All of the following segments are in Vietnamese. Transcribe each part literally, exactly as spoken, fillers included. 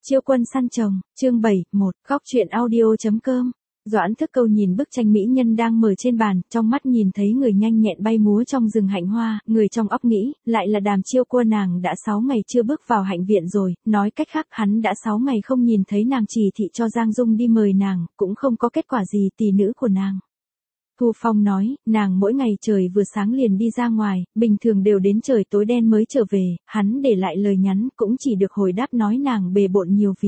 Chiêu quân săn chồng, chương bảy, một, góc truyện audio.com. Doãn Thức Câu nhìn bức tranh mỹ nhân đang mở trên bàn, trong mắt nhìn thấy người nhanh nhẹn bay múa trong rừng hạnh hoa, người trong óc nghĩ, lại là Đàm Chiêu Quân, nàng đã sáu ngày chưa bước vào hạnh viện rồi, nói cách khác hắn đã sáu ngày không nhìn thấy nàng, chỉ thị cho Giang Dung đi mời nàng, cũng không có kết quả gì, tỷ nữ của nàng. Thu Phong nói, nàng mỗi ngày trời vừa sáng liền đi ra ngoài, bình thường đều đến trời tối đen mới trở về, hắn để lại lời nhắn, cũng chỉ được hồi đáp nói nàng bề bộn nhiều việc.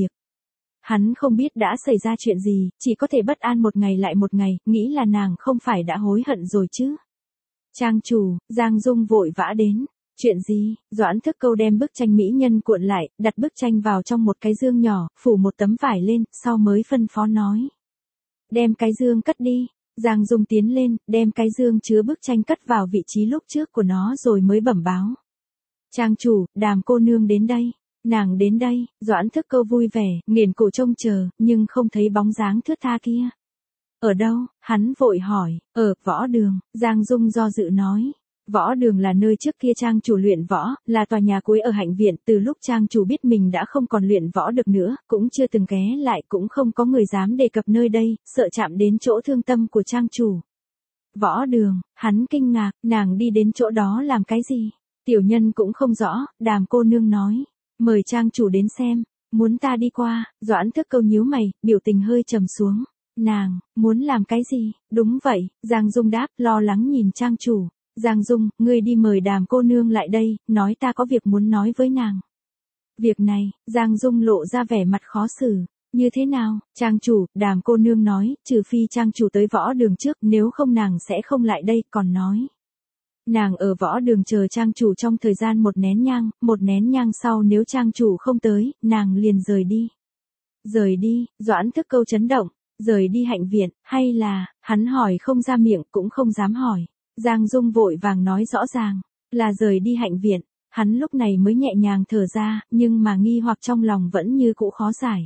Hắn không biết đã xảy ra chuyện gì, chỉ có thể bất an một ngày lại một ngày, nghĩ là nàng không phải đã hối hận rồi chứ. Trang chủ, Giang Dung vội vã đến. Chuyện gì? Doãn Thức Câu đem bức tranh mỹ nhân cuộn lại, đặt bức tranh vào trong một cái dương nhỏ, phủ một tấm vải lên, sau mới phân phó nói. Đem cái dương cất đi. Giang Dung tiến lên, đem cái dương chứa bức tranh cất vào vị trí lúc trước của nó rồi mới bẩm báo. Trang chủ, Đàm cô nương đến đây. Nàng đến đây, Doãn Thức Câu vui vẻ, nghiền cổ trông chờ, nhưng không thấy bóng dáng thướt tha kia. Ở đâu? Hắn vội hỏi. Ở võ đường, Giang Dung do dự nói. Võ đường là nơi trước kia trang chủ luyện võ, là tòa nhà cuối ở hạnh viện, từ lúc trang chủ biết mình đã không còn luyện võ được nữa, cũng chưa từng ghé lại, cũng không có người dám đề cập nơi đây, sợ chạm đến chỗ thương tâm của trang chủ. Võ đường, hắn kinh ngạc, nàng đi đến chỗ đó làm cái gì? Tiểu nhân cũng không rõ, Đàm cô nương nói. Mời trang chủ đến xem, muốn ta đi qua, Doãn Thức Câu nhíu mày, biểu tình hơi trầm xuống. Nàng, muốn làm cái gì? Đúng vậy, Giang Dung đáp, lo lắng nhìn trang chủ. Giang Dung, ngươi đi mời Đàm cô nương lại đây, nói ta có việc muốn nói với nàng. Việc này, Giang Dung lộ ra vẻ mặt khó xử. Như thế nào? Trang chủ, Đàm cô nương nói, trừ phi trang chủ tới võ đường trước, nếu không nàng sẽ không lại đây, còn nói. Nàng ở võ đường chờ trang chủ trong thời gian một nén nhang, một nén nhang sau nếu trang chủ không tới, nàng liền rời đi. Rời đi, Doãn Thức Câu chấn động, rời đi hạnh viện, hay là, hắn hỏi không ra miệng, cũng không dám hỏi. Giang Dung vội vàng nói rõ ràng, là rời đi hạnh viện, hắn lúc này mới nhẹ nhàng thở ra, nhưng mà nghi hoặc trong lòng vẫn như cũ khó giải.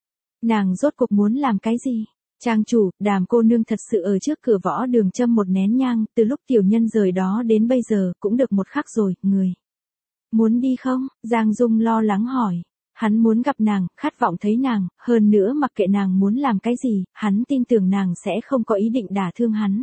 Nàng rốt cuộc muốn làm cái gì? Trang chủ, Đàm cô nương thật sự ở trước cửa võ đường châm một nén nhang, từ lúc tiểu nhân rời đó đến bây giờ, cũng được một khắc rồi, người. Muốn đi không? Giang Dung lo lắng hỏi. Hắn muốn gặp nàng, khát vọng thấy nàng, hơn nữa mặc kệ nàng muốn làm cái gì, hắn tin tưởng nàng sẽ không có ý định đả thương hắn.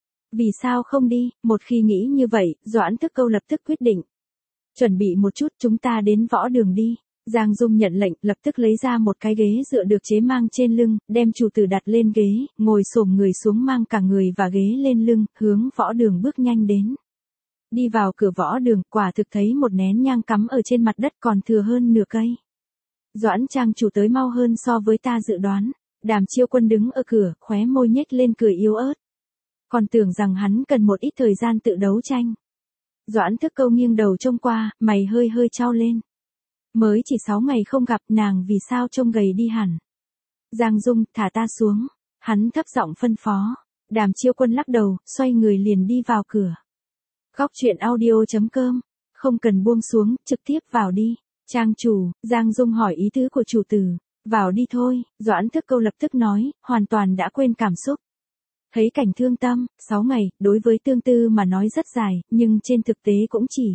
Vì sao không đi? Một khi nghĩ như vậy, Doãn Thức Câu lập tức quyết định. Chuẩn bị một chút, chúng ta đến võ đường đi. Giang Dung nhận lệnh, lập tức lấy ra một cái ghế dựa được chế mang trên lưng, đem chủ tử đặt lên ghế, ngồi xổm người xuống mang cả người và ghế lên lưng, hướng võ đường bước nhanh đến. Đi vào cửa võ đường, quả thực thấy một nén nhang cắm ở trên mặt đất còn thừa hơn nửa cây. Doãn trang chủ tới mau hơn so với ta dự đoán. Đàm Chiêu Quân đứng ở cửa, khóe môi nhếch lên cười yếu ớt. Còn tưởng rằng hắn cần một ít thời gian tự đấu tranh. Doãn Thức Câu nghiêng đầu trông qua, mày hơi hơi chau lên. Mới chỉ sáu ngày không gặp, nàng vì sao trông gầy đi hẳn. Giang Dung, thả ta xuống. Hắn thấp giọng phân phó. Đàm Chiêu Quân lắc đầu, xoay người liền đi vào cửa. Góc truyện audio.com. Không cần buông xuống, trực tiếp vào đi. Trang chủ, Giang Dung hỏi ý tứ của chủ tử. Vào đi thôi, Doãn Thức Câu lập tức nói, hoàn toàn đã quên cảm xúc. Thấy cảnh thương tâm, sáu ngày, đối với Tương Tư mà nói rất dài, nhưng trên thực tế cũng chỉ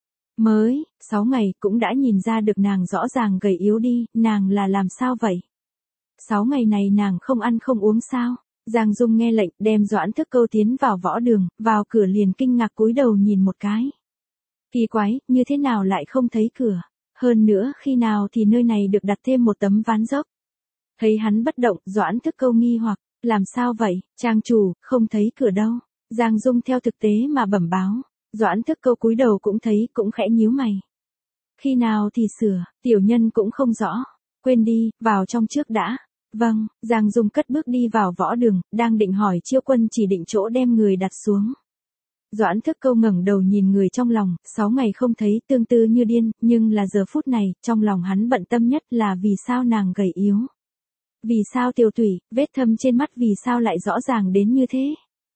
mới, sáu ngày, cũng đã nhìn ra được nàng rõ ràng gầy yếu đi, nàng là làm sao vậy? Sáu ngày này nàng không ăn không uống sao? Giang Dung nghe lệnh, đem Doãn Thức Câu tiến vào võ đường, vào cửa liền kinh ngạc cúi đầu nhìn một cái. Kỳ quái, như thế nào lại không thấy cửa? Hơn nữa, khi nào thì nơi này được đặt thêm một tấm ván dốc? Thấy hắn bất động, Doãn Thức Câu nghi hoặc. Làm sao vậy, trang chủ, không thấy cửa đâu. Giang Dung theo thực tế mà bẩm báo. Doãn Thức Câu cúi đầu cũng thấy, cũng khẽ nhíu mày. Khi nào thì sửa, tiểu nhân cũng không rõ. Quên đi, vào trong trước đã. Vâng, Giang Dung cất bước đi vào võ đường, đang định hỏi Chiêu Quân chỉ định chỗ đem người đặt xuống. Doãn Thức Câu ngẩng đầu nhìn người trong lòng, sáu ngày không thấy Tương Tư như điên, nhưng là giờ phút này, trong lòng hắn bận tâm nhất là vì sao nàng gầy yếu. Vì sao tiểu tủy, vết thâm trên mắt vì sao lại rõ ràng đến như thế?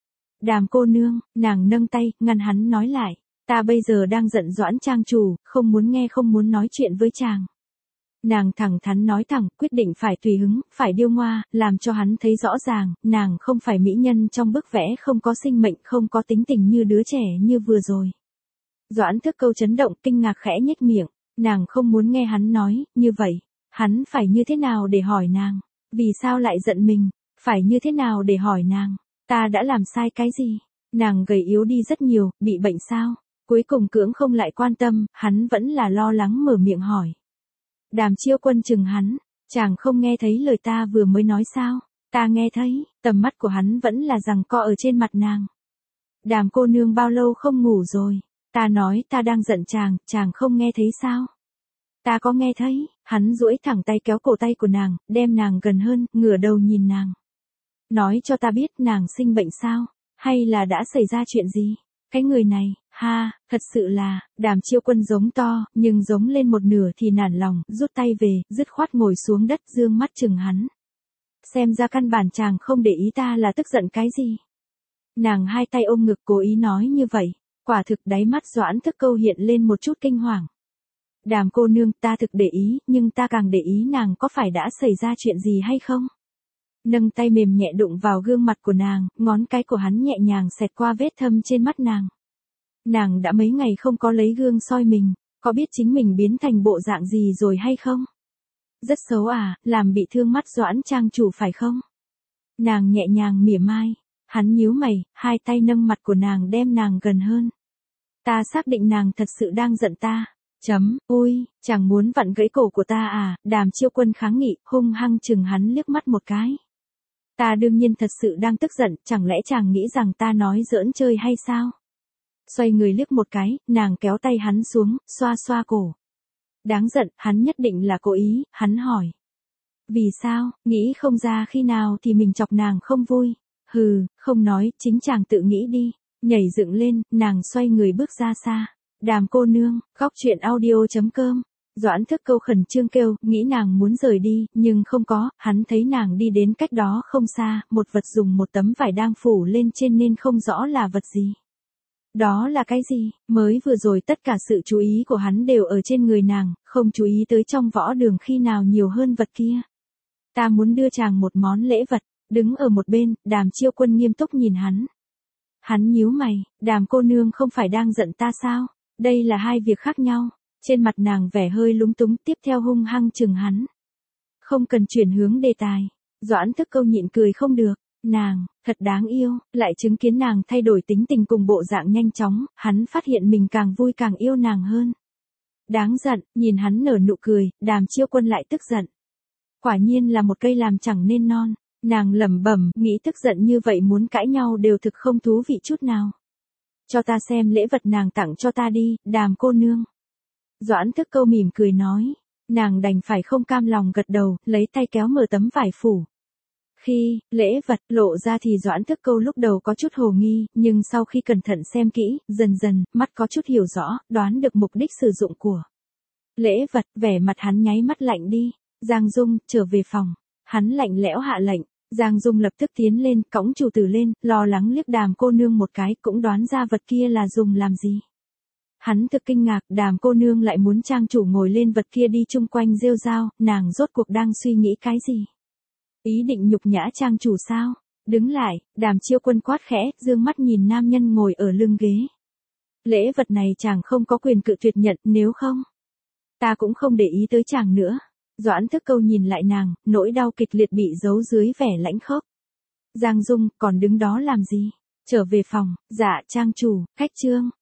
Đàm cô nương, nàng nâng tay, ngăn hắn nói lại. Ta bây giờ đang giận Doãn trang chủ, không muốn nghe không muốn nói chuyện với chàng. Nàng thẳng thắn nói thẳng, quyết định phải tùy hứng, phải điêu ngoa, làm cho hắn thấy rõ ràng, nàng không phải mỹ nhân trong bức vẽ không có sinh mệnh, không có tính tình như đứa trẻ như vừa rồi. Doãn Thức Câu chấn động, kinh ngạc khẽ nhếch miệng, nàng không muốn nghe hắn nói, như vậy. Hắn phải như thế nào để hỏi nàng? Vì sao lại giận mình? Phải như thế nào để hỏi nàng? Ta đã làm sai cái gì? Nàng gầy yếu đi rất nhiều, bị bệnh sao? Cuối cùng cưỡng không lại quan tâm, hắn vẫn là lo lắng mở miệng hỏi. Đàm Chiêu Quân chừng hắn, chàng không nghe thấy lời ta vừa mới nói sao? Ta nghe thấy, tầm mắt của hắn vẫn là giằng co ở trên mặt nàng. Đàm cô nương bao lâu không ngủ rồi? Ta nói ta đang giận chàng, chàng không nghe thấy sao? Ta có nghe thấy, hắn duỗi thẳng tay kéo cổ tay của nàng, đem nàng gần hơn, ngửa đầu nhìn nàng. Nói cho ta biết nàng sinh bệnh sao? Hay là đã xảy ra chuyện gì? Cái người này, ha, thật sự là, Đàm Chiêu Quân giống to, nhưng giống lên một nửa thì nản lòng, rút tay về, dứt khoát ngồi xuống đất dương mắt chừng hắn. Xem ra căn bản chàng không để ý ta là tức giận cái gì. Nàng hai tay ôm ngực cố ý nói như vậy, quả thực đáy mắt Doãn Thức Câu hiện lên một chút kinh hoàng. Đàm cô nương, ta thực để ý, nhưng ta càng để ý nàng có phải đã xảy ra chuyện gì hay không? Nâng tay mềm nhẹ đụng vào gương mặt của nàng, ngón cái của hắn nhẹ nhàng xẹt qua vết thâm trên mắt nàng. Nàng đã mấy ngày không có lấy gương soi mình, có biết chính mình biến thành bộ dạng gì rồi hay không? Rất xấu à, làm bị thương mắt Doãn trang chủ phải không? Nàng nhẹ nhàng mỉa mai, hắn nhíu mày, hai tay nâng mặt của nàng đem nàng gần hơn. Ta xác định nàng thật sự đang giận ta. Chấm, ui, chàng muốn vặn gãy cổ của ta à? Đàm Chiêu Quân kháng nghị, hung hăng chừng hắn liếc mắt một cái. Ta đương nhiên thật sự đang tức giận, chẳng lẽ chàng nghĩ rằng ta nói giỡn chơi hay sao? Xoay người liếc một cái, nàng kéo tay hắn xuống, xoa xoa cổ. Đáng giận, hắn nhất định là cố ý, hắn hỏi. Vì sao, nghĩ không ra khi nào thì mình chọc nàng không vui. Hừ, không nói, chính chàng tự nghĩ đi. Nhảy dựng lên, nàng xoay người bước ra xa. Đàm cô nương, góc truyện audio chấm com. Doãn Thức Câu khẩn trương kêu, nghĩ nàng muốn rời đi, nhưng không có, hắn thấy nàng đi đến cách đó không xa, một vật dùng một tấm vải đang phủ lên trên nên không rõ là vật gì. Đó là cái gì? Mới vừa rồi tất cả sự chú ý của hắn đều ở trên người nàng, không chú ý tới trong võ đường khi nào nhiều hơn vật kia. Ta muốn đưa chàng một món lễ vật, đứng ở một bên, Đàm Chiêu Quân nghiêm túc nhìn hắn. Hắn nhíu mày, Đàm cô nương không phải đang giận ta sao? Đây là hai việc khác nhau. Trên mặt nàng vẻ hơi lúng túng, tiếp theo hung hăng chừng hắn. Không cần chuyển hướng đề tài. Doãn Thức Câu nhịn cười không được. Nàng, thật đáng yêu, lại chứng kiến nàng thay đổi tính tình cùng bộ dạng nhanh chóng, hắn phát hiện mình càng vui càng yêu nàng hơn. Đáng giận, nhìn hắn nở nụ cười, Đàm Chiêu Quân lại tức giận. Quả nhiên là một cây làm chẳng nên non. Nàng lẩm bẩm, nghĩ tức giận như vậy muốn cãi nhau đều thực không thú vị chút nào. Cho ta xem lễ vật nàng tặng cho ta đi, Đàm cô nương. Doãn Thức Câu mỉm cười nói, nàng đành phải không cam lòng gật đầu, lấy tay kéo mở tấm vải phủ. Khi, lễ vật lộ ra thì Doãn Thức Câu lúc đầu có chút hồ nghi, nhưng sau khi cẩn thận xem kỹ, dần dần, mắt có chút hiểu rõ, đoán được mục đích sử dụng của lễ vật, vẻ mặt hắn nháy mắt lạnh đi. Giang Dung, trở về phòng. Hắn lạnh lẽo hạ lệnh. Giang Dung lập tức tiến lên, cõng chủ tử lên, lo lắng liếc Đàm cô nương một cái, cũng đoán ra vật kia là dùng làm gì. Hắn thực kinh ngạc, Đàm cô nương lại muốn trang chủ ngồi lên vật kia đi chung quanh rêu rao, nàng rốt cuộc đang suy nghĩ cái gì? Ý định nhục nhã trang chủ sao? Đứng lại, Đàm Chiêu Quân quát khẽ, dương mắt nhìn nam nhân ngồi ở lưng ghế. Lễ vật này chàng không có quyền cự tuyệt nhận, nếu không, ta cũng không để ý tới chàng nữa. Doãn Thức Câu nhìn lại nàng, nỗi đau kịch liệt bị giấu dưới vẻ lãnh khốc. Giang Dung, còn đứng đó làm gì? Trở về phòng, dạ trang chủ, khách trương.